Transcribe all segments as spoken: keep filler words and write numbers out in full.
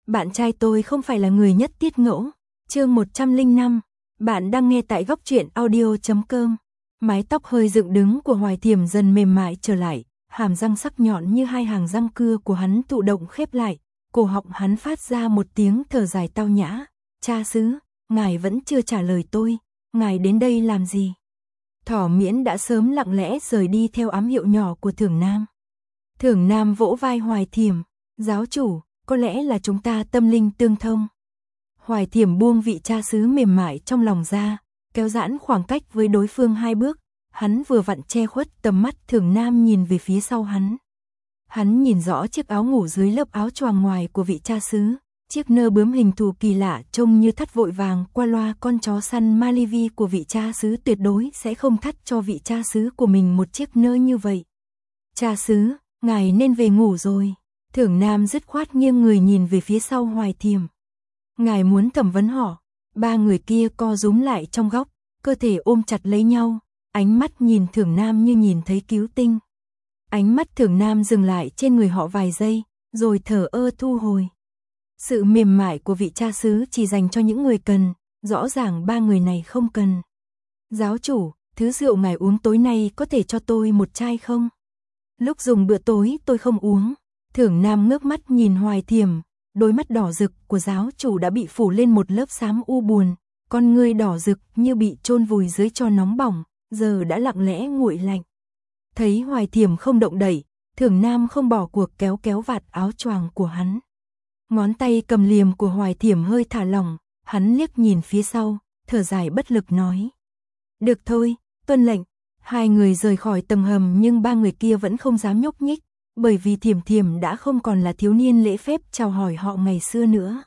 Bạn trai tôi không phải là người nhất tiết ngẫu. Chương một trăm lẻ năm. Bạn đang nghe tại góc truyện audio chấm com. Mái tóc hơi dựng đứng của Hoài Thiểm dần mềm mại trở lại, hàm răng sắc nhọn như hai hàng răng cưa của hắn thụ động khép lại, cổ họng hắn phát ra một tiếng thở dài tao nhã. Cha xứ, ngài vẫn chưa trả lời tôi, ngài đến đây làm gì? Thỏ Miễn đã sớm lặng lẽ rời đi theo ám hiệu nhỏ của Thưởng Nam. Thưởng Nam vỗ vai Hoài Thiểm, giáo chủ, có lẽ là chúng ta tâm linh tương thông. Hoài Thiểm buông vị cha xứ mềm mại trong lòng ra, kéo giãn khoảng cách với đối phương hai bước, hắn vừa vặn che khuất tầm mắt Thưởng Nam nhìn về phía sau hắn. Hắn nhìn rõ chiếc áo ngủ dưới lớp áo choàng ngoài của vị cha xứ, chiếc nơ bướm hình thù kỳ lạ trông như thắt vội vàng qua loa con chó săn Malivi của vị cha xứ tuyệt đối sẽ không thắt cho vị cha xứ của mình một chiếc nơ như vậy. Cha xứ, ngài nên về ngủ rồi. Thưởng Nam dứt khoát nghiêng người nhìn về phía sau Hoài Thiểm. Ngài muốn thẩm vấn họ. Ba người kia co rúm lại trong góc, cơ thể ôm chặt lấy nhau, ánh mắt nhìn Thưởng Nam như nhìn thấy cứu tinh. Ánh mắt Thưởng Nam dừng lại trên người họ vài giây, rồi thở ơ thu hồi. Sự mềm mại của vị cha xứ chỉ dành cho những người cần, rõ ràng ba người này không cần. Giáo chủ, thứ rượu ngài uống tối nay có thể cho tôi một chai không? Lúc dùng bữa tối tôi không uống. Thưởng Nam ngước mắt nhìn Hoài Thiểm, đôi mắt đỏ rực của giáo chủ đã bị phủ lên một lớp xám u buồn, con ngươi đỏ rực như bị chôn vùi dưới tro nóng bỏng, giờ đã lặng lẽ nguội lạnh. Thấy Hoài Thiểm không động đậy, Thưởng Nam không bỏ cuộc kéo kéo vạt áo choàng của hắn. Ngón tay cầm liềm của Hoài Thiểm hơi thả lỏng, hắn liếc nhìn phía sau, thở dài bất lực nói. Được thôi, tuân lệnh. Hai người rời khỏi tầng hầm nhưng ba người kia vẫn không dám nhúc nhích, bởi vì Thiểm Thiểm đã không còn là thiếu niên lễ phép chào hỏi họ ngày xưa nữa.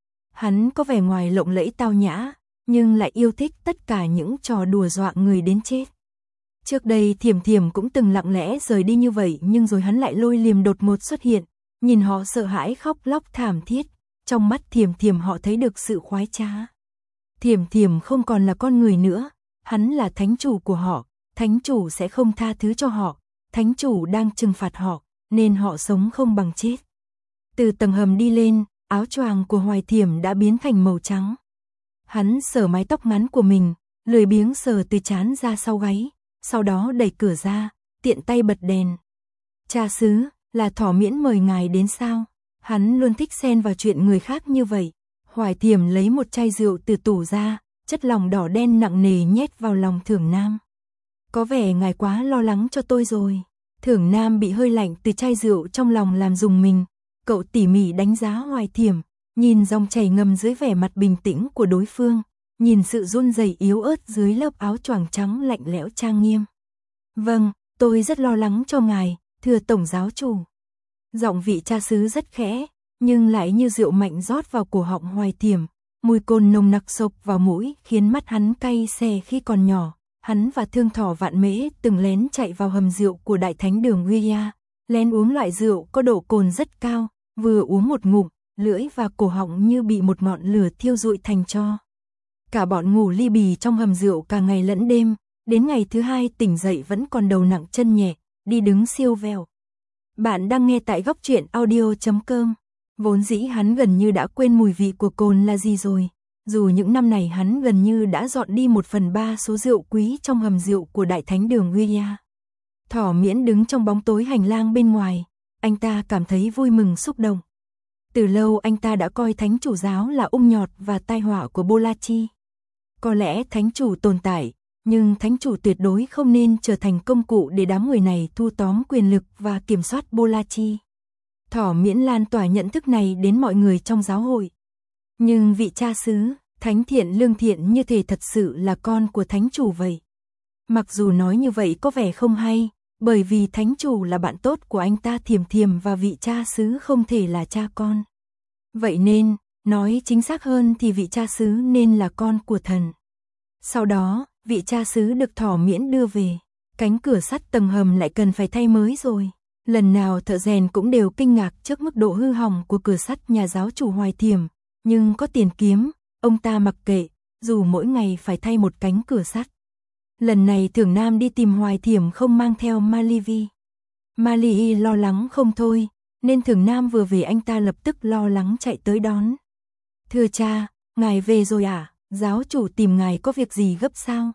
Hắn có vẻ ngoài lộng lẫy tao nhã, nhưng lại yêu thích tất cả những trò đùa dọa người đến chết. Trước đây Thiểm Thiểm cũng từng lặng lẽ rời đi như vậy, nhưng rồi hắn lại lôi liềm đột ngột xuất hiện, nhìn họ sợ hãi khóc lóc thảm thiết, trong mắt Thiểm Thiểm họ thấy được sự khoái trá. Thiểm Thiểm không còn là con người nữa, hắn là thánh chủ của họ, thánh chủ sẽ không tha thứ cho họ, thánh chủ đang trừng phạt họ, nên họ sống không bằng chết. Từ tầng hầm đi lên, áo choàng của Hoài Thiểm đã biến thành màu trắng. Hắn sờ mái tóc ngắn của mình, lười biếng sờ từ trán ra sau gáy, sau đó đẩy cửa ra, tiện tay bật đèn. Cha xứ, là Thỏ Miễn mời ngài đến sao? Hắn luôn thích xen vào chuyện người khác như vậy. Hoài Thiểm lấy một chai rượu từ tủ ra, chất lỏng đỏ đen nặng nề nhét vào lòng Thưởng Nam. Có vẻ ngài quá lo lắng cho tôi rồi. Thưởng Nam bị hơi lạnh từ chai rượu trong lòng làm rùng mình. Cậu tỉ mỉ đánh giá Hoài Thiểm, nhìn dòng chảy ngầm dưới vẻ mặt bình tĩnh của đối phương, nhìn sự run rẩy yếu ớt dưới lớp áo choàng trắng lạnh lẽo trang nghiêm. Vâng, tôi rất lo lắng cho ngài, thưa tổng giáo chủ. Giọng vị cha xứ rất khẽ, nhưng lại như rượu mạnh rót vào cổ họng Hoài Thiểm, mùi cồn nồng nặc xộc vào mũi khiến mắt hắn cay xè khi còn nhỏ. Hắn và Thương Thỏ Vạn Mễ từng lén chạy vào hầm rượu của Đại Thánh Đường Guia, lén uống loại rượu có độ cồn rất cao, vừa uống một ngụm, lưỡi và cổ họng như bị một ngọn lửa thiêu rụi thành tro. Cả bọn ngủ li bì trong hầm rượu cả ngày lẫn đêm, đến ngày thứ hai tỉnh dậy vẫn còn đầu nặng chân nhẹ, đi đứng siêu vẹo. Bạn đang nghe tại góc truyện audio chấm com. Vốn dĩ hắn gần như đã quên mùi vị của cồn là gì rồi. Dù những năm này hắn gần như đã dọn đi một phần ba số rượu quý trong hầm rượu của Đại Thánh Đường Guia. Thỏ Miễn đứng trong bóng tối hành lang bên ngoài, anh ta cảm thấy vui mừng xúc động. Từ lâu anh ta đã coi thánh chủ giáo là ung nhọt và tai họa của Bolachi. Có lẽ thánh chủ tồn tại, nhưng thánh chủ tuyệt đối không nên trở thành công cụ để đám người này thu tóm quyền lực và kiểm soát Bolachi. Thỏ Miễn lan tỏa nhận thức này đến mọi người trong giáo hội. Nhưng vị cha xứ, thánh thiện lương thiện như thể thật sự là con của thánh chủ vậy. Mặc dù nói như vậy có vẻ không hay, bởi vì thánh chủ là bạn tốt của anh ta Thiểm Thiểm và vị cha xứ không thể là cha con. Vậy nên, nói chính xác hơn thì vị cha xứ nên là con của thần. Sau đó, vị cha xứ được Thỏ Miễn đưa về. Cánh cửa sắt tầng hầm lại cần phải thay mới rồi. Lần nào thợ rèn cũng đều kinh ngạc trước mức độ hư hỏng của cửa sắt nhà giáo chủ Hoài Thiểm. Nhưng có tiền kiếm, ông ta mặc kệ, dù mỗi ngày phải thay một cánh cửa sắt. Lần này Thưởng Nam đi tìm Hoài Thiểm không mang theo Malivi. Malivi lo lắng không thôi, nên Thường Nam vừa về anh ta lập tức lo lắng chạy tới đón. Thưa cha, ngài về rồi à? Giáo chủ tìm ngài có việc gì gấp sao?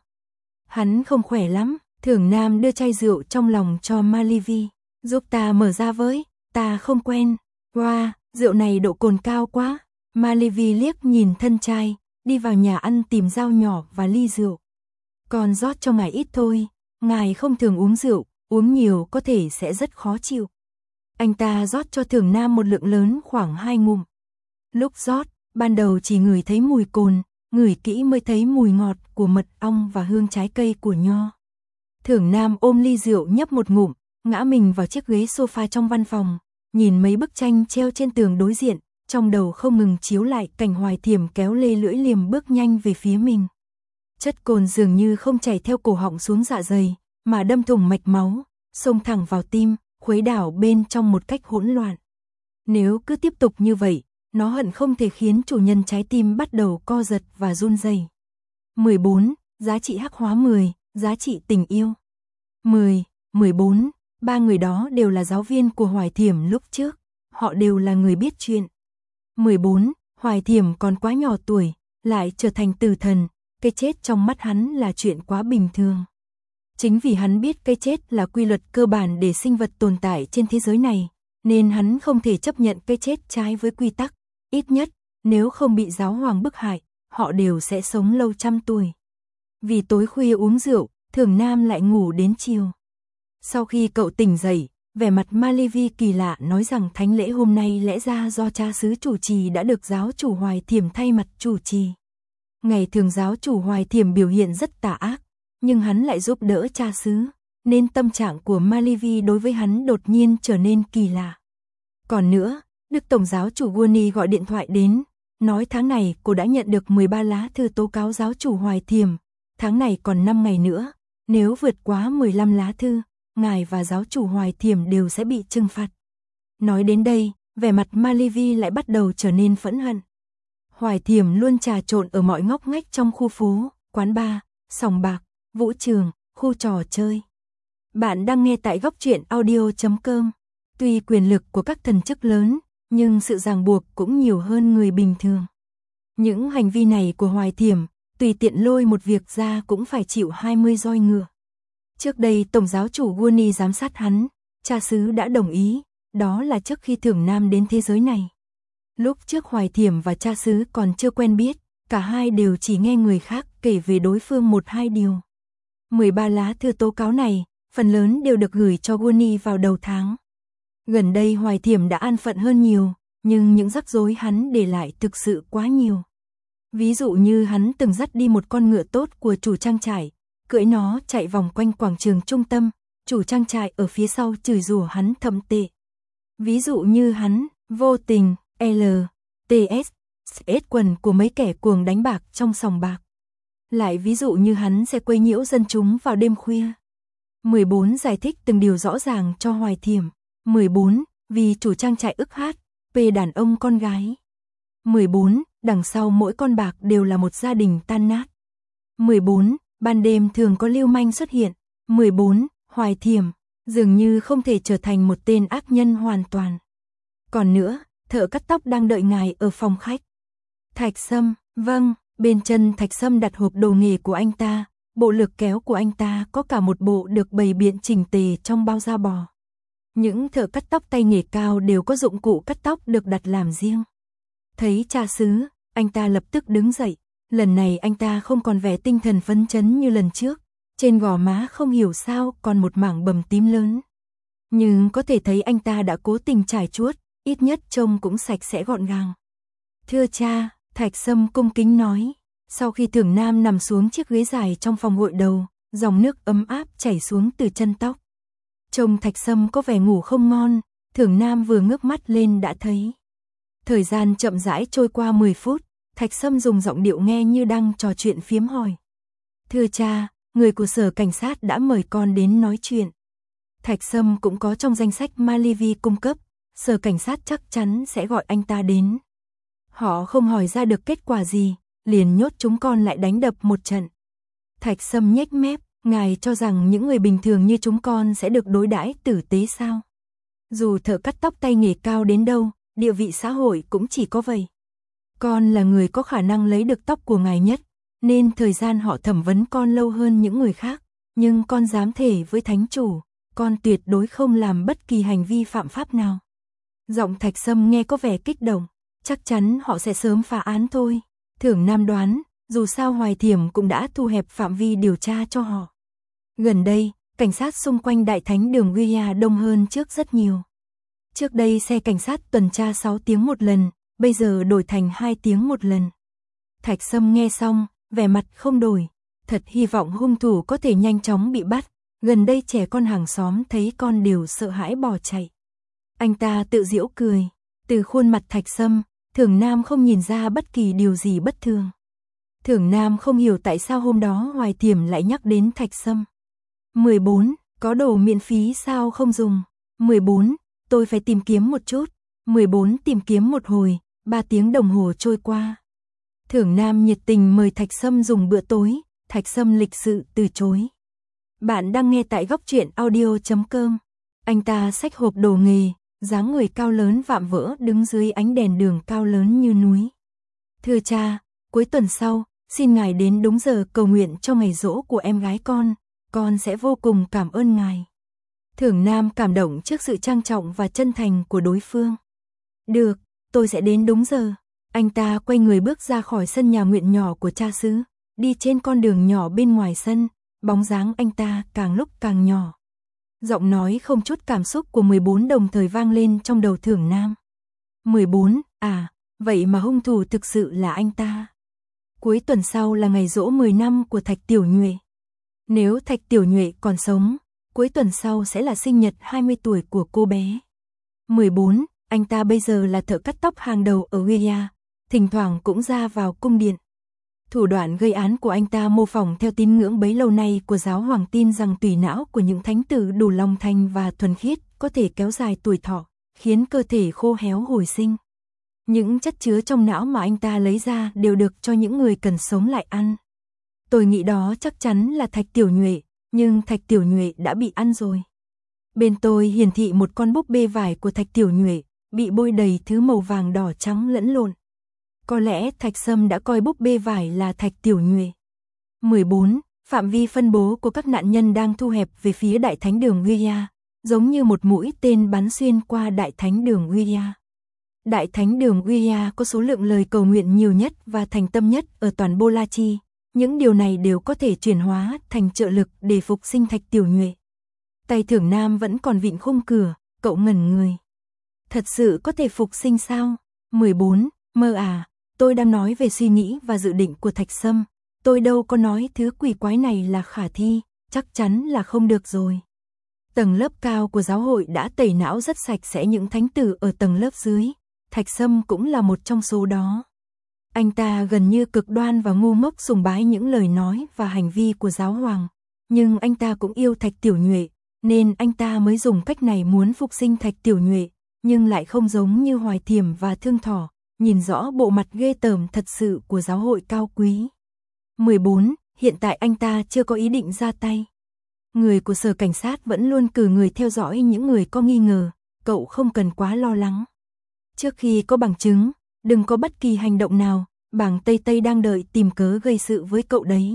Hắn không khỏe lắm. Thường Nam đưa chai rượu trong lòng cho Malivi. Giúp ta mở ra với, ta không quen. Wow, rượu này độ cồn cao quá. Malivi liếc nhìn thân trai, đi vào nhà ăn tìm dao nhỏ và ly rượu. Còn rót cho ngài ít thôi, ngài không thường uống rượu, uống nhiều có thể sẽ rất khó chịu. Anh ta rót cho Thường Nam một lượng lớn khoảng hai ngụm. Lúc rót, ban đầu chỉ ngửi thấy mùi cồn, ngửi kỹ mới thấy mùi ngọt của mật ong và hương trái cây của nho. Thường Nam ôm ly rượu nhấp một ngụm, ngã mình vào chiếc ghế sofa trong văn phòng, nhìn mấy bức tranh treo trên tường đối diện, trong đầu không ngừng chiếu lại cảnh Hoài Thiểm kéo lê lưỡi liềm bước nhanh về phía mình. Chất cồn dường như không chảy theo cổ họng xuống dạ dày, mà đâm thủng mạch máu, xông thẳng vào tim, khuấy đảo bên trong một cách hỗn loạn. Nếu cứ tiếp tục như vậy, nó hận không thể khiến chủ nhân trái tim bắt đầu co giật và run rẩy. mười bốn. Giá trị hắc hóa mười, giá trị tình yêu. mười, mười bốn. Ba người đó đều là giáo viên của Hoài Thiểm lúc trước, họ đều là người biết chuyện. mười bốn. Hoài Thiểm còn quá nhỏ tuổi, lại trở thành tử thần, cái chết trong mắt hắn là chuyện quá bình thường. Chính vì hắn biết cái chết là quy luật cơ bản để sinh vật tồn tại trên thế giới này, nên hắn không thể chấp nhận cái chết trái với quy tắc, ít nhất, nếu không bị giáo hoàng bức hại, họ đều sẽ sống lâu trăm tuổi. Vì tối khuya uống rượu, Thường Nam lại ngủ đến chiều. Sau khi cậu tỉnh dậy, vẻ mặt Malivi kỳ lạ nói rằng thánh lễ hôm nay lẽ ra do cha xứ chủ trì đã được giáo chủ Hoài Thiểm thay mặt chủ trì. Ngày thường giáo chủ Hoài Thiểm biểu hiện rất tà ác, nhưng hắn lại giúp đỡ cha xứ, nên tâm trạng của Malivi đối với hắn đột nhiên trở nên kỳ lạ. Còn nữa, Đức Tổng giáo chủ Gurney gọi điện thoại đến, nói tháng này cô đã nhận được mười ba lá thư tố cáo giáo chủ Hoài Thiểm, tháng này còn năm ngày nữa, nếu vượt quá mười lăm lá thư, ngài và giáo chủ Hoài Thiểm đều sẽ bị trừng phạt. Nói đến đây, vẻ mặt Malivi lại bắt đầu trở nên phẫn hận. Hoài Thiểm luôn trà trộn ở mọi ngóc ngách trong khu phố, quán bar, sòng bạc, vũ trường, khu trò chơi. Bạn đang nghe tại góc truyện audio chấm com. Tuy quyền lực của các thần chức lớn, nhưng sự ràng buộc cũng nhiều hơn người bình thường. Những hành vi này của Hoài Thiểm, tùy tiện lôi một việc ra cũng phải chịu hai mươi roi ngựa. Trước đây Tổng giáo chủ Gurney giám sát hắn, cha xứ đã đồng ý, đó là trước khi Thường Nam đến thế giới này. Lúc trước Hoài Thiểm và cha xứ còn chưa quen biết, cả hai đều chỉ nghe người khác kể về đối phương một hai điều. mười ba lá thư tố cáo này, phần lớn đều được gửi cho Gurney vào đầu tháng. Gần đây Hoài Thiểm đã an phận hơn nhiều, nhưng những rắc rối hắn để lại thực sự quá nhiều. Ví dụ như hắn từng dắt đi một con ngựa tốt của chủ trang trại, cưỡi nó chạy vòng quanh quảng trường trung tâm, chủ trang trại ở phía sau chửi rủa hắn thậm tệ. Ví dụ như hắn, vô tình, L, T S, S quần của mấy kẻ cuồng đánh bạc trong sòng bạc. Lại ví dụ như hắn sẽ quấy nhiễu dân chúng vào đêm khuya. mười bốn giải thích từng điều rõ ràng cho Hoài Thiểm. mười bốn. Vì chủ trang trại ức hát, P đàn ông con gái. mười bốn. Đằng sau mỗi con bạc đều là một gia đình tan nát. mười bốn. Ban đêm thường có lưu manh xuất hiện. mười bốn. Hoài Thiểm, dường như không thể trở thành một tên ác nhân hoàn toàn. Còn nữa, thợ cắt tóc đang đợi ngài ở phòng khách. Thạch Sâm, vâng, bên chân Thạch Sâm đặt hộp đồ nghề của anh ta, bộ lược kéo của anh ta có cả một bộ được bày biện chỉnh tề trong bao da bò. Những thợ cắt tóc tay nghề cao đều có dụng cụ cắt tóc được đặt làm riêng. Thấy cha xứ, anh ta lập tức đứng dậy, lần này anh ta không còn vẻ tinh thần phấn chấn như lần trước, trên gò má không hiểu sao còn một mảng bầm tím lớn. Nhưng có thể thấy anh ta đã cố tình trải chuốt, ít nhất trông cũng sạch sẽ gọn gàng. Thưa cha, Thạch Sâm cung kính nói, sau khi Thường Nam nằm xuống chiếc ghế dài trong phòng gội đầu, dòng nước ấm áp chảy xuống từ chân tóc. Trông Thạch Sâm có vẻ ngủ không ngon, Thường Nam vừa ngước mắt lên đã thấy. Thời gian chậm rãi trôi qua mười phút, Thạch Sâm dùng giọng điệu nghe như đang trò chuyện phiếm hỏi. Thưa cha, người của sở cảnh sát đã mời con đến nói chuyện. Thạch Sâm cũng có trong danh sách Malivi cung cấp, sở cảnh sát chắc chắn sẽ gọi anh ta đến. Họ không hỏi ra được kết quả gì, liền nhốt chúng con lại đánh đập một trận. Thạch Sâm nhếch mép, ngài cho rằng những người bình thường như chúng con sẽ được đối đãi tử tế sao? Dù thợ cắt tóc tay nghề cao đến đâu, địa vị xã hội cũng chỉ có vậy. Con là người có khả năng lấy được tóc của ngài nhất, nên thời gian họ thẩm vấn con lâu hơn những người khác. Nhưng con dám thề với thánh chủ, con tuyệt đối không làm bất kỳ hành vi phạm pháp nào. Giọng Thạch Sâm nghe có vẻ kích động, chắc chắn họ sẽ sớm phá án thôi. Thưởng Nam đoán, dù sao Hoài Thiểm cũng đã thu hẹp phạm vi điều tra cho họ. Gần đây, cảnh sát xung quanh Đại Thánh đường Guia đông hơn trước rất nhiều. Trước đây xe cảnh sát tuần tra sáu tiếng một lần, bây giờ đổi thành hai tiếng một lần. Thạch Sâm nghe xong, vẻ mặt không đổi. Thật hy vọng hung thủ có thể nhanh chóng bị bắt. Gần đây trẻ con hàng xóm thấy con đều sợ hãi bỏ chạy. Anh ta tự giễu cười. Từ khuôn mặt Thạch Sâm, Thưởng Nam không nhìn ra bất kỳ điều gì bất thường. Thưởng Nam không hiểu tại sao hôm đó Hoài Thiểm lại nhắc đến Thạch Sâm. mười bốn. Có đồ miễn phí sao không dùng? mười bốn. Tôi phải tìm kiếm một chút. mười bốn. Tìm kiếm một hồi, ba tiếng đồng hồ trôi qua. Thưởng Nam nhiệt tình mời Thạch Sâm dùng bữa tối. Thạch Sâm lịch sự từ chối. Bạn đang nghe tại góc truyện audio chấm com. Anh ta xách hộp đồ nghề, dáng người cao lớn vạm vỡ đứng dưới ánh đèn đường cao lớn như núi. Thưa cha, cuối tuần sau, xin ngài đến đúng giờ cầu nguyện cho ngày giỗ của em gái con, con sẽ vô cùng cảm ơn ngài. Thưởng Nam cảm động trước sự trang trọng và chân thành của đối phương. Được, tôi sẽ đến đúng giờ. Anh ta quay người bước ra khỏi sân nhà nguyện nhỏ của cha xứ, đi trên con đường nhỏ bên ngoài sân, bóng dáng anh ta càng lúc càng nhỏ. Giọng nói không chút cảm xúc của mười bốn đồng thời vang lên trong đầu Thưởng Nam. mười bốn, à, vậy mà hung thủ thực sự là anh ta. Cuối tuần sau là ngày giỗ mười năm của Thạch Tiểu Nhuệ. Nếu Thạch Tiểu Nhuệ còn sống, cuối tuần sau sẽ là sinh nhật hai mươi tuổi của cô bé. mười bốn, anh ta bây giờ là thợ cắt tóc hàng đầu ở Guia, thỉnh thoảng cũng ra vào cung điện. Thủ đoạn gây án của anh ta mô phỏng theo tín ngưỡng bấy lâu nay của giáo hoàng, tin rằng tùy não của những thánh tử đủ lòng thành và thuần khiết có thể kéo dài tuổi thọ, khiến cơ thể khô héo hồi sinh. Những chất chứa trong não mà anh ta lấy ra đều được cho những người cần sống lại ăn. Tôi nghĩ đó chắc chắn là Thạch Tiểu Nhuệ, nhưng Thạch Tiểu Nhuệ đã bị ăn rồi. Bên tôi hiển thị một con búp bê vải của Thạch Tiểu Nhuệ, bị bôi đầy thứ màu vàng đỏ trắng lẫn lộn. Có lẽ Thạch Sâm đã coi búp bê vải là Thạch Tiểu Nhuệ. mười bốn. Phạm vi phân bố của các nạn nhân đang thu hẹp về phía Đại Thánh đường Guia, giống như một mũi tên bắn xuyên qua Đại Thánh đường Guia. Đại Thánh đường Guia có số lượng lời cầu nguyện nhiều nhất và thành tâm nhất ở toàn Bô La Chi. Những điều này đều có thể chuyển hóa thành trợ lực để phục sinh Thạch Tiểu Nhuệ. Tay Thưởng Nam vẫn còn vịn khung cửa, cậu ngẩn người. Thật sự có thể phục sinh sao? mười bốn. Mơ à, tôi đang nói về suy nghĩ và dự định của Thạch Sâm. Tôi đâu có nói thứ quỷ quái này là khả thi, chắc chắn là không được rồi. Tầng lớp cao của giáo hội đã tẩy não rất sạch sẽ những thánh tử ở tầng lớp dưới. Thạch Sâm cũng là một trong số đó. Anh ta gần như cực đoan và ngu ngốc sùng bái những lời nói và hành vi của giáo hoàng. Nhưng anh ta cũng yêu Thạch Tiểu Nhuệ, nên anh ta mới dùng cách này muốn phục sinh Thạch Tiểu Nhuệ, nhưng lại không giống như Hoài Thiểm và Thương Thỏ, nhìn rõ bộ mặt ghê tởm thật sự của giáo hội cao quý. mười bốn. Hiện tại anh ta chưa có ý định ra tay. Người của sở cảnh sát vẫn luôn cử người theo dõi những người có nghi ngờ, cậu không cần quá lo lắng. Trước khi có bằng chứng, đừng có bất kỳ hành động nào, bảng Tây Tây đang đợi tìm cớ gây sự với cậu đấy.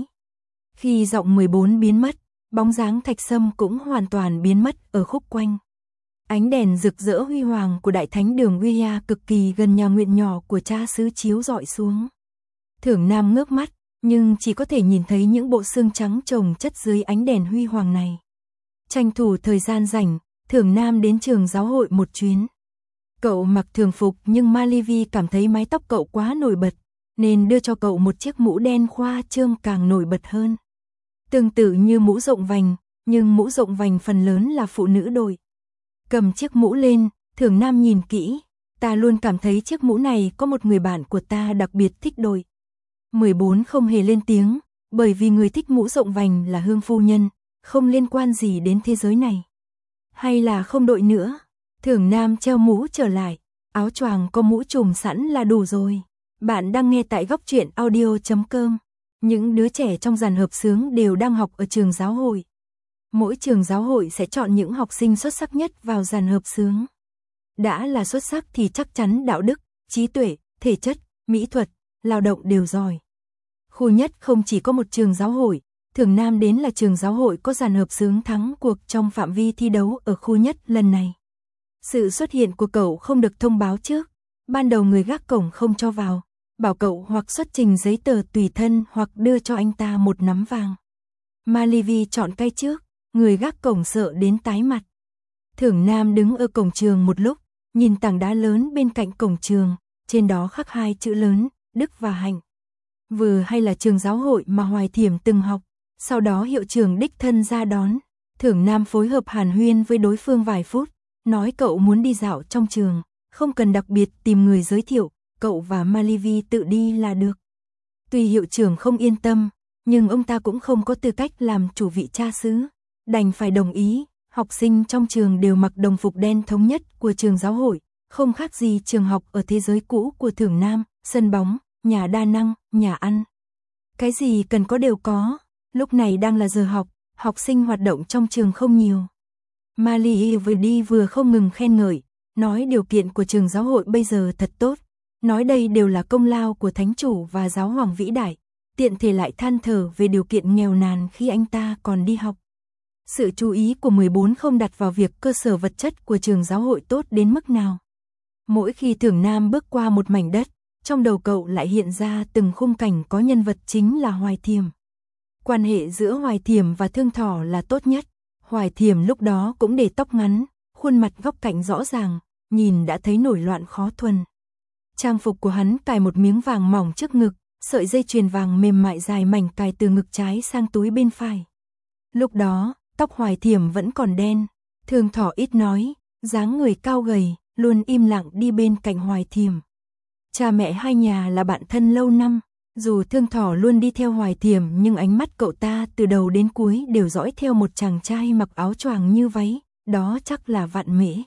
Khi giọng mười bốn biến mất, bóng dáng Thạch Sâm cũng hoàn toàn biến mất ở khúc quanh. Ánh đèn rực rỡ huy hoàng của Đại Thánh đường Guia cực kỳ gần nhà nguyện nhỏ của cha xứ chiếu rọi xuống. Thưởng Nam ngước mắt, nhưng chỉ có thể nhìn thấy những bộ xương trắng chồng chất dưới ánh đèn huy hoàng này. Tranh thủ thời gian rảnh, Thưởng Nam đến trường giáo hội một chuyến. Cậu mặc thường phục nhưng Malivi cảm thấy mái tóc cậu quá nổi bật, nên đưa cho cậu một chiếc mũ đen khoa trương càng nổi bật hơn. Tương tự như mũ rộng vành, nhưng mũ rộng vành phần lớn là phụ nữ đội. Cầm chiếc mũ lên, Thưởng Nam nhìn kỹ, ta luôn cảm thấy chiếc mũ này có một người bạn của ta đặc biệt thích đội. mười bốn không hề lên tiếng, bởi vì người thích mũ rộng vành là Hương phu nhân, không liên quan gì đến thế giới này. Hay là không đội nữa? Thưởng Nam treo mũ trở lại, áo choàng có mũ trùm sẵn là đủ rồi. Bạn đang nghe tại góc truyện audio chấm com. Những đứa trẻ trong dàn hợp xướng đều đang học ở trường giáo hội. Mỗi trường giáo hội sẽ chọn những học sinh xuất sắc nhất vào dàn hợp xướng. Đã là xuất sắc thì chắc chắn đạo đức, trí tuệ, thể chất, mỹ thuật, lao động đều giỏi. Khu nhất không chỉ có một trường giáo hội, Thường Nam đến là trường giáo hội có dàn hợp xướng thắng cuộc trong phạm vi thi đấu ở khu nhất lần này. Sự xuất hiện của cậu không được thông báo trước, ban đầu người gác cổng không cho vào, bảo cậu hoặc xuất trình giấy tờ tùy thân hoặc đưa cho anh ta một nắm vàng. Malivi chọn cay trước, người gác cổng sợ đến tái mặt. Thường Nam đứng ở cổng trường một lúc, nhìn tảng đá lớn bên cạnh cổng trường, trên đó khắc hai chữ lớn, Đức và Hạnh. Vừa hay là trường giáo hội mà Hoài Thiểm từng học, sau đó hiệu trưởng đích thân ra đón. Thường Nam phối hợp hàn huyên với đối phương vài phút, nói cậu muốn đi dạo trong trường, không cần đặc biệt tìm người giới thiệu, cậu và Malivi tự đi là được. Tuy hiệu trưởng không yên tâm, nhưng ông ta cũng không có tư cách làm chủ vị cha xứ, đành phải đồng ý. Học sinh trong trường đều mặc đồng phục đen thống nhất của trường giáo hội, không khác gì trường học ở thế giới cũ của Thường Nam, sân bóng, nhà đa năng, nhà ăn. Cái gì cần có đều có, lúc này đang là giờ học, học sinh hoạt động trong trường không nhiều. Mali vừa đi vừa không ngừng khen ngợi, nói điều kiện của trường giáo hội bây giờ thật tốt, nói đây đều là công lao của thánh chủ và giáo hoàng vĩ đại, tiện thể lại than thở về điều kiện nghèo nàn khi anh ta còn đi học. Sự chú ý của mười bốn không đặt vào việc cơ sở vật chất của trường giáo hội tốt đến mức nào. Mỗi khi Thường Nam bước qua một mảnh đất, trong đầu cậu lại hiện ra từng khung cảnh có nhân vật chính là Hoài Thiểm. Quan hệ giữa Hoài Thiểm và Thương Thỏ là tốt nhất. Hoài Thiểm lúc đó cũng để tóc ngắn, khuôn mặt góc cạnh rõ ràng, nhìn đã thấy nổi loạn khó thuần. Trang phục của hắn cài một miếng vàng mỏng trước ngực, sợi dây chuyền vàng mềm mại dài mảnh cài từ ngực trái sang túi bên phải. Lúc đó, tóc Hoài Thiểm vẫn còn đen, Thương Thỏ ít nói, dáng người cao gầy, luôn im lặng đi bên cạnh Hoài Thiểm. Cha mẹ hai nhà là bạn thân lâu năm, dù Thương Thỏ luôn đi theo Hoài Thiểm nhưng ánh mắt cậu ta từ đầu đến cuối đều dõi theo một chàng trai mặc áo choàng như váy, đó chắc là Vạn Mễ.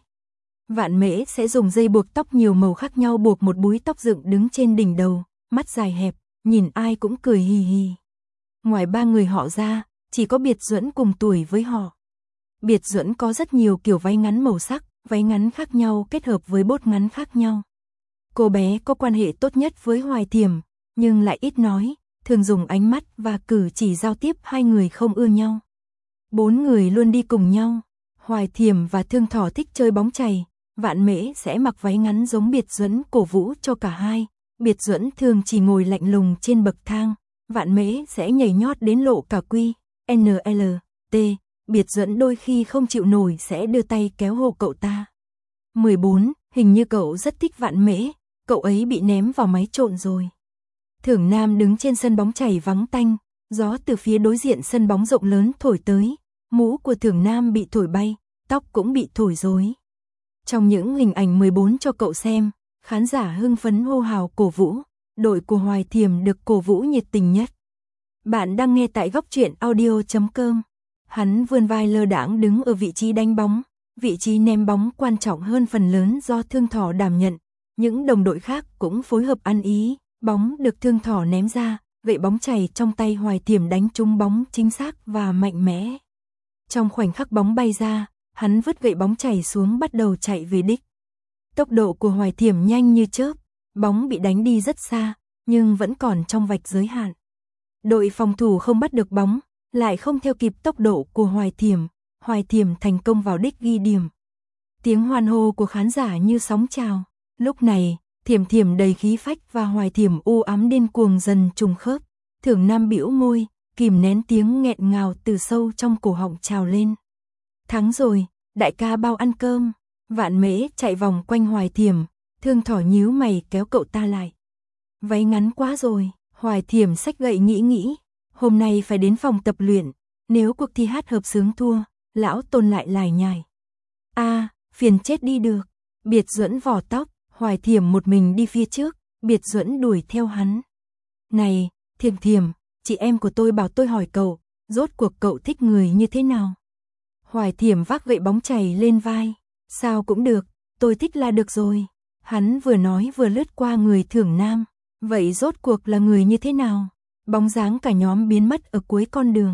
Vạn Mễ sẽ dùng dây buộc tóc nhiều màu khác nhau buộc một búi tóc dựng đứng trên đỉnh đầu, mắt dài hẹp, nhìn ai cũng cười hì hì. Ngoài ba người họ ra, chỉ có Biệt Duẫn cùng tuổi với họ. Biệt Duẫn có rất nhiều kiểu váy ngắn màu sắc, váy ngắn khác nhau kết hợp với bốt ngắn khác nhau. Cô bé có quan hệ tốt nhất với Hoài Thiểm, nhưng lại ít nói, thường dùng ánh mắt và cử chỉ giao tiếp hai người không ưa nhau. Bốn người luôn đi cùng nhau, Hoài Thiểm và Thương Thỏ thích chơi bóng chày, Vạn Mễ sẽ mặc váy ngắn giống Biệt Duẫn cổ vũ cho cả hai, Biệt Duẫn thường chỉ ngồi lạnh lùng trên bậc thang, Vạn Mễ sẽ nhảy nhót đến lộ cả quy, en lờ, tê, Biệt Duẫn đôi khi không chịu nổi sẽ đưa tay kéo hộ cậu ta. mười bốn, hình như cậu rất thích Vạn Mễ, cậu ấy bị ném vào máy trộn rồi. Thường Nam đứng trên sân bóng chày vắng tanh, gió từ phía đối diện sân bóng rộng lớn thổi tới, mũ của Thường Nam bị thổi bay, tóc cũng bị thổi rối. Trong những hình ảnh mười bốn cho cậu xem, khán giả hưng phấn hô hào cổ vũ, đội của Hoài Thiểm được cổ vũ nhiệt tình nhất. Bạn đang nghe tại góc truyện audio chấm com. Hắn vươn vai lơ đãng đứng ở vị trí đánh bóng, vị trí ném bóng quan trọng hơn phần lớn do Thương Thỏ đảm nhận. Những đồng đội khác cũng phối hợp ăn ý, bóng được Thương Thỏ ném ra, gậy bóng chày trong tay Hoài Thiểm đánh trúng bóng chính xác và mạnh mẽ. Trong khoảnh khắc bóng bay ra, hắn vứt gậy bóng chày xuống bắt đầu chạy về đích. Tốc độ của Hoài Thiểm nhanh như chớp, bóng bị đánh đi rất xa, nhưng vẫn còn trong vạch giới hạn. Đội phòng thủ không bắt được bóng, lại không theo kịp tốc độ của Hoài Thiểm, Hoài Thiểm thành công vào đích ghi điểm. Tiếng hoan hô của khán giả như sóng trào, lúc này, Thiểm Thiểm đầy khí phách và Hoài Thiểm u ám điên cuồng dần trùng khớp, Thường Nam bĩu môi, kìm nén tiếng nghẹn ngào từ sâu trong cổ họng trào lên. Thắng rồi, đại ca bao ăn cơm. Vạn Mễ chạy vòng quanh Hoài Thiểm, Thương Thỏ nhíu mày kéo cậu ta lại. Váy ngắn quá rồi, Hoài Thiểm xách gậy nghĩ nghĩ, hôm nay phải đến phòng tập luyện, nếu cuộc thi hát hợp xướng thua, lão Tôn lại lải nhải. A, à, phiền chết đi được. Biệt Duẫn vò tóc, Hoài Thiểm một mình đi phía trước, Biệt Duẫn đuổi theo hắn. Này, Thiểm Thiểm, chị em của tôi bảo tôi hỏi cậu, rốt cuộc cậu thích người như thế nào? Hoài Thiểm vác gậy bóng chày lên vai. Sao cũng được, tôi thích là được rồi. Hắn vừa nói vừa lướt qua người Thường Nam. Vậy rốt cuộc là người như thế nào? Bóng dáng cả nhóm biến mất ở cuối con đường.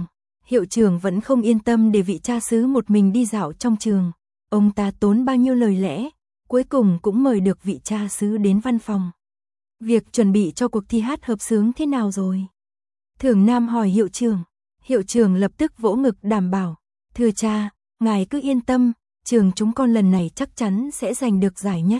hiệu trưởng vẫn không yên tâm để vị cha xứ một mình đi dạo trong trường. Ông ta tốn bao nhiêu lời lẽ, cuối cùng cũng mời được vị cha xứ đến văn phòng. Việc chuẩn bị cho cuộc thi hát hợp xướng thế nào rồi? Thưởng Nam hỏi hiệu trưởng. Hiệu trưởng lập tức vỗ ngực đảm bảo. Thưa cha, ngài cứ yên tâm, trường chúng con lần này chắc chắn sẽ giành được giải nhất.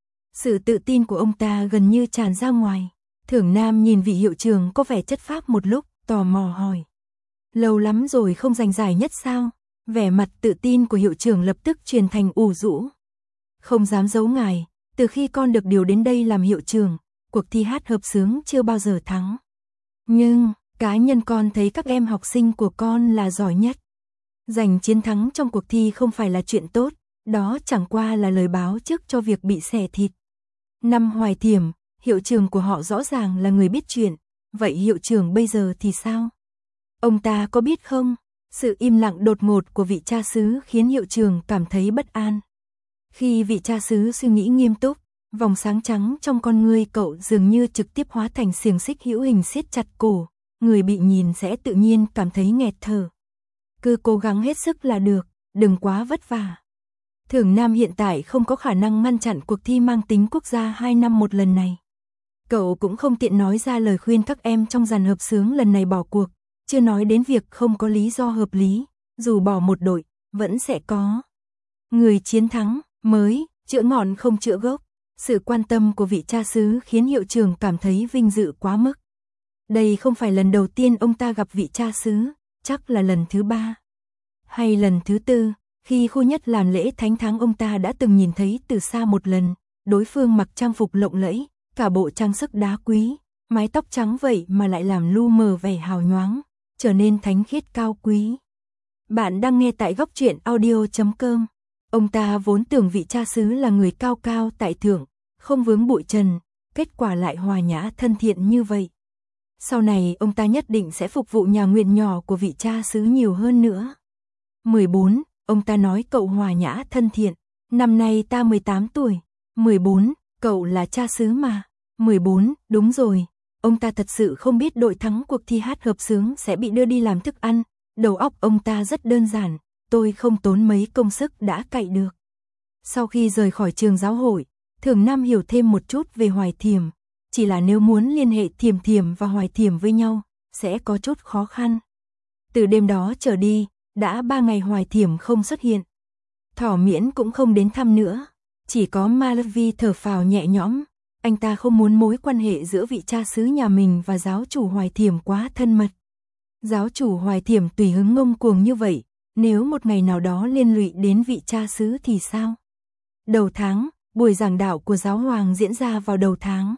Sự tự tin của ông ta gần như tràn ra ngoài. Thưởng Nam nhìn vị hiệu trưởng có vẻ chất phác một lúc, tò mò hỏi. Lâu lắm rồi không giành giải nhất sao? Vẻ mặt tự tin của hiệu trưởng lập tức truyền thành ủ rũ. Không dám giấu ngài, từ khi con được điều đến đây làm hiệu trưởng, cuộc thi hát hợp xướng chưa bao giờ thắng. Nhưng, cá nhân con thấy các em học sinh của con là giỏi nhất. Giành chiến thắng trong cuộc thi không phải là chuyện tốt, đó chẳng qua là lời báo trước cho việc bị xẻ thịt. Năm Hoài Thiểm, hiệu trưởng của họ rõ ràng là người biết chuyện, vậy hiệu trưởng bây giờ thì sao? Ông ta có biết không? Sự im lặng đột ngột của vị cha xứ khiến hiệu trưởng cảm thấy bất an. Khi vị cha xứ suy nghĩ nghiêm túc, vòng sáng trắng trong con ngươi cậu dường như trực tiếp hóa thành xiềng xích hữu hình siết chặt cổ, người bị nhìn sẽ tự nhiên cảm thấy nghẹt thở. Cứ cố gắng hết sức là được, đừng quá vất vả. Thưởng Nam hiện tại không có khả năng ngăn chặn cuộc thi mang tính quốc gia hai năm một lần này. Cậu cũng không tiện nói ra lời khuyên các em trong dàn hợp xướng lần này bỏ cuộc, chưa nói đến việc không có lý do hợp lý, dù bỏ một đội, vẫn sẽ có người chiến thắng, mới, chữa ngọn không chữa gốc. Sự quan tâm của vị cha xứ khiến hiệu trưởng cảm thấy vinh dự quá mức. Đây không phải lần đầu tiên ông ta gặp vị cha xứ, chắc là lần thứ ba. Hay lần thứ tư, khi khu nhất làm lễ thánh tháng ông ta đã từng nhìn thấy từ xa một lần, đối phương mặc trang phục lộng lẫy, cả bộ trang sức đá quý, mái tóc trắng vậy mà lại làm lu mờ vẻ hào nhoáng, trở nên thánh khiết cao quý. Bạn đang nghe tại góc truyện audio chấm com. Ông ta vốn tưởng vị cha xứ là người cao cao tại thượng, không vướng bụi trần, kết quả lại hòa nhã thân thiện như vậy. Sau này ông ta nhất định sẽ phục vụ nhà nguyện nhỏ của vị cha xứ nhiều hơn nữa. mười bốn, ông ta nói cậu hòa nhã thân thiện, năm nay ta mười tám tuổi. mười bốn, cậu là cha xứ mà. mười bốn, đúng rồi, ông ta thật sự không biết đội thắng cuộc thi hát hợp xướng sẽ bị đưa đi làm thức ăn, đầu óc ông ta rất đơn giản, tôi không tốn mấy công sức đã cậy được. Sau khi rời khỏi trường giáo hội, Thưởng Nam hiểu thêm một chút về Hoài Thiểm, chỉ là nếu muốn liên hệ Thiểm Thiểm và Hoài Thiểm với nhau, sẽ có chút khó khăn. Từ đêm đó trở đi, đã ba ngày Hoài Thiểm không xuất hiện. Thỏ Miễn cũng không đến thăm nữa, chỉ có Malavi thở phào nhẹ nhõm, anh ta không muốn mối quan hệ giữa vị cha xứ nhà mình và giáo chủ Hoài Thiểm quá thân mật. Giáo chủ Hoài Thiểm tùy hứng ngông cuồng như vậy, nếu một ngày nào đó liên lụy đến vị cha xứ thì sao? Đầu tháng, buổi giảng đạo của giáo hoàng diễn ra vào đầu tháng.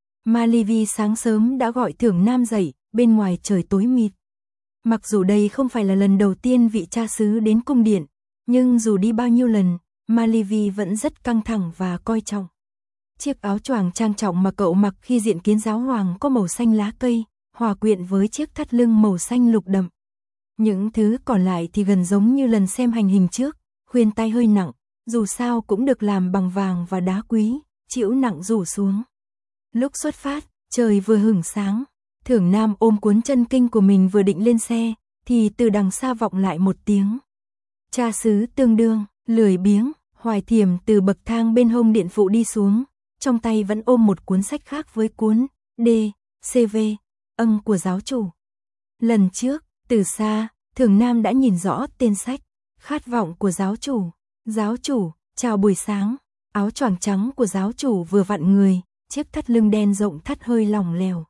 Malavi sáng sớm đã gọi Thưởng Nam dậy, bên ngoài trời tối mịt. Mặc dù đây không phải là lần đầu tiên vị cha xứ đến cung điện, nhưng dù đi bao nhiêu lần, Malavi vẫn rất căng thẳng và coi trọng. Chiếc áo choàng trang trọng mà cậu mặc khi diện kiến giáo hoàng có màu xanh lá cây, hòa quyện với chiếc thắt lưng màu xanh lục đậm. Những thứ còn lại thì gần giống như lần xem hành hình trước, khuyên tai hơi nặng, dù sao cũng được làm bằng vàng và đá quý, chịu nặng rủ xuống. Lúc xuất phát, trời vừa hửng sáng, Thưởng Nam ôm cuốn chân kinh của mình vừa định lên xe, thì từ đằng xa vọng lại một tiếng. Cha xứ tương đương, lười biếng, Hoài Thiểm từ bậc thang bên hông điện phụ đi xuống, trong tay vẫn ôm một cuốn sách khác với cuốn D, C V, âng của giáo chủ. Lần trước, từ xa, Thưởng Nam đã nhìn rõ tên sách, Khát vọng của giáo chủ. Giáo chủ, chào buổi sáng, áo choàng trắng của giáo chủ vừa vặn người, chiếc thắt lưng đen rộng thắt hơi lỏng lẻo.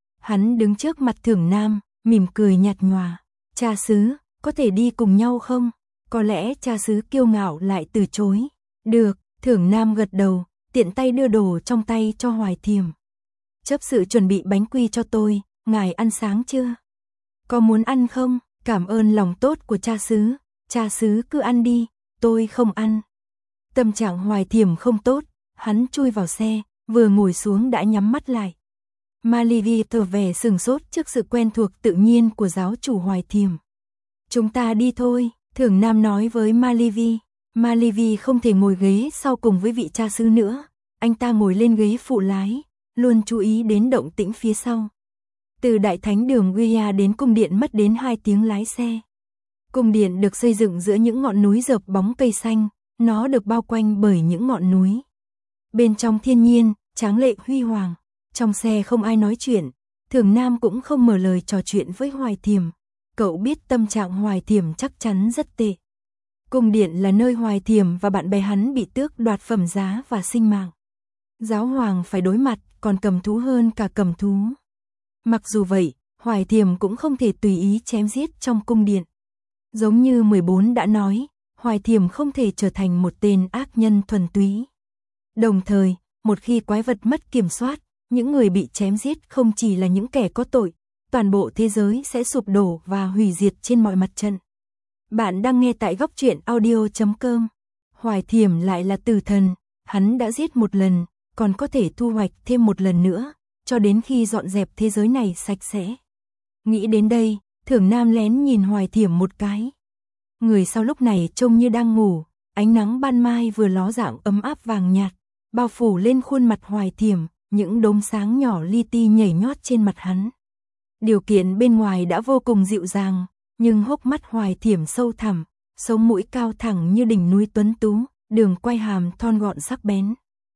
Hắn đứng trước mặt Thưởng Nam, mỉm cười nhạt nhòa. Cha xứ, có thể đi cùng nhau không? Có lẽ cha xứ kiêu ngạo lại từ chối. Được, Thưởng Nam gật đầu, tiện tay đưa đồ trong tay cho Hoài Thiểm. Chấp sự chuẩn bị bánh quy cho tôi, ngài ăn sáng chưa? Có muốn ăn không? Cảm ơn lòng tốt của cha xứ, cha xứ cứ ăn đi, tôi không ăn. Tâm trạng Hoài Thiểm không tốt, hắn chui vào xe, vừa ngồi xuống đã nhắm mắt lại. Malavi tỏ vẻ sừng sốt trước sự quen thuộc tự nhiên của giáo chủ Hoài Thiểm. Chúng ta đi thôi, Thưởng Nam nói với Malavi. Malavi không thể ngồi ghế sau cùng với vị cha xứ nữa, anh ta ngồi lên ghế phụ lái, luôn chú ý đến động tĩnh phía sau. Từ Đại Thánh đường Guia đến cung điện mất đến hai tiếng lái xe. Cung điện được xây dựng giữa những ngọn núi rợp bóng cây xanh, nó được bao quanh bởi những ngọn núi. Bên trong thiên nhiên, tráng lệ huy hoàng, trong xe không ai nói chuyện, Thường Nam cũng không mở lời trò chuyện với Hoài Thiểm. Cậu biết tâm trạng Hoài Thiểm chắc chắn rất tệ. Cung điện là nơi Hoài Thiểm và bạn bè hắn bị tước đoạt phẩm giá và sinh mạng. Giáo hoàng phải đối mặt, còn cầm thú hơn cả cầm thú. Mặc dù vậy, Hoài Thiểm cũng không thể tùy ý chém giết trong cung điện. Giống như mười bốn đã nói, Hoài Thiểm không thể trở thành một tên ác nhân thuần túy. Đồng thời, một khi quái vật mất kiểm soát, những người bị chém giết không chỉ là những kẻ có tội, toàn bộ thế giới sẽ sụp đổ và hủy diệt trên mọi mặt trận. Bạn đang nghe tại góc truyện audio chấm com. Hoài Thiểm lại là tử thần, hắn đã giết một lần, còn có thể thu hoạch thêm một lần nữa, cho đến khi dọn dẹp thế giới này sạch sẽ. Nghĩ đến đây, Thường Nam lén nhìn Hoài Thiểm một cái. Người sau lúc này trông như đang ngủ, ánh nắng ban mai vừa ló dạng ấm áp vàng nhạt, bao phủ lên khuôn mặt Hoài Thiểm, những đốm sáng nhỏ li ti nhảy nhót trên mặt hắn. Điều kiện bên ngoài đã vô cùng dịu dàng, nhưng hốc mắt Hoài Thiểm sâu thẳm, sống mũi cao thẳng như đỉnh núi tuấn tú, đường quai hàm thon gọn sắc bén.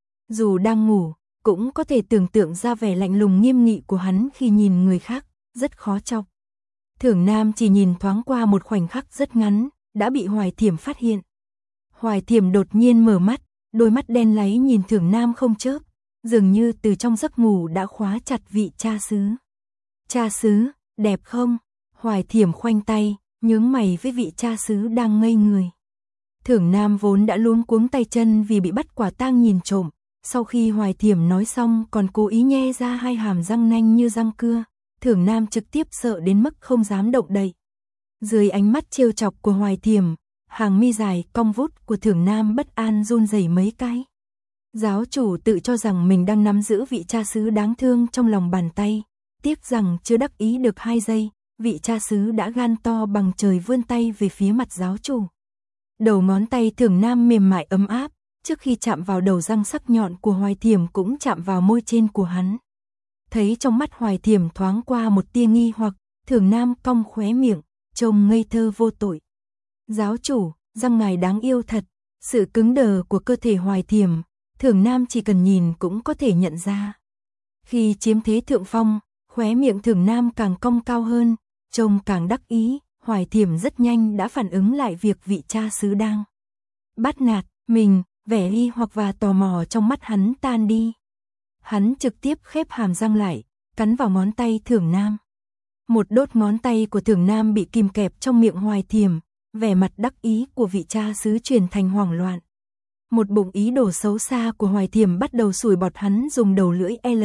Dù đang ngủ, cũng có thể tưởng tượng ra vẻ lạnh lùng nghiêm nghị của hắn khi nhìn người khác, rất khó chọc. Thường Nam chỉ nhìn thoáng qua một khoảnh khắc rất ngắn, đã bị Hoài Thiểm phát hiện. Hoài Thiểm đột nhiên mở mắt, đôi mắt đen láy nhìn Thường Nam không chớp, dường như từ trong giấc ngủ đã khóa chặt vị cha xứ. Cha xứ, đẹp không? Hoài Thiểm khoanh tay, nhướng mày với vị cha xứ đang ngây người. Thường Nam vốn đã luống cuống tay chân vì bị bắt quả tang nhìn trộm, sau khi Hoài Thiểm nói xong còn cố ý nhe ra hai hàm răng nanh như răng cưa, Thường Nam trực tiếp sợ đến mức không dám động đậy. Dưới ánh mắt trêu chọc của Hoài Thiểm, hàng mi dài cong vút của Thường Nam bất an run rẩy mấy cái. Giáo chủ tự cho rằng mình đang nắm giữ vị cha xứ đáng thương trong lòng bàn tay, tiếc rằng chưa đắc ý được hai giây, vị cha xứ đã gan to bằng trời vươn tay về phía mặt giáo chủ. Đầu ngón tay Thường Nam mềm mại ấm áp, trước khi chạm vào đầu răng sắc nhọn của Hoài Thiểm cũng chạm vào môi trên của hắn. Thấy trong mắt Hoài Thiểm thoáng qua một tia nghi hoặc, Thường Nam cong khóe miệng, trông ngây thơ vô tội. Giáo chủ, răng ngài đáng yêu thật. Sự cứng đờ của cơ thể Hoài Thiểm, Thường Nam chỉ cần nhìn cũng có thể nhận ra. Khi chiếm thế thượng phong, khóe miệng Thường Nam càng cong cao hơn, trông càng đắc ý, Hoài Thiểm rất nhanh đã phản ứng lại việc vị cha xứ đang bắt nạt mình, vẻ nghi hoặc và tò mò trong mắt hắn tan đi. Hắn trực tiếp khép hàm răng lại, cắn vào ngón tay Thường Nam. Một đốt ngón tay của Thường Nam bị kìm kẹp trong miệng Hoài Thiểm, vẻ mặt đắc ý của vị cha xứ chuyển thành hoảng loạn. Một bụng ý đồ xấu xa của Hoài Thiểm bắt đầu sủi bọt, hắn dùng đầu lưỡi L,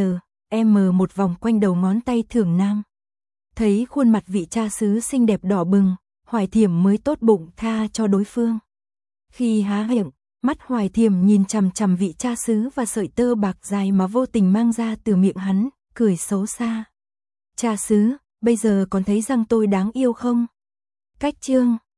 M một vòng quanh đầu ngón tay Thường Nam. Thấy khuôn mặt vị cha xứ xinh đẹp đỏ bừng, Hoài Thiểm mới tốt bụng tha cho đối phương. Khi há miệng, mắt Hoài Thiểm nhìn chằm chằm vị cha xứ và sợi tơ bạc dài mà vô tình mang ra từ miệng hắn, cười xấu xa. Cha xứ, bây giờ còn thấy răng tôi đáng yêu không? Cách chương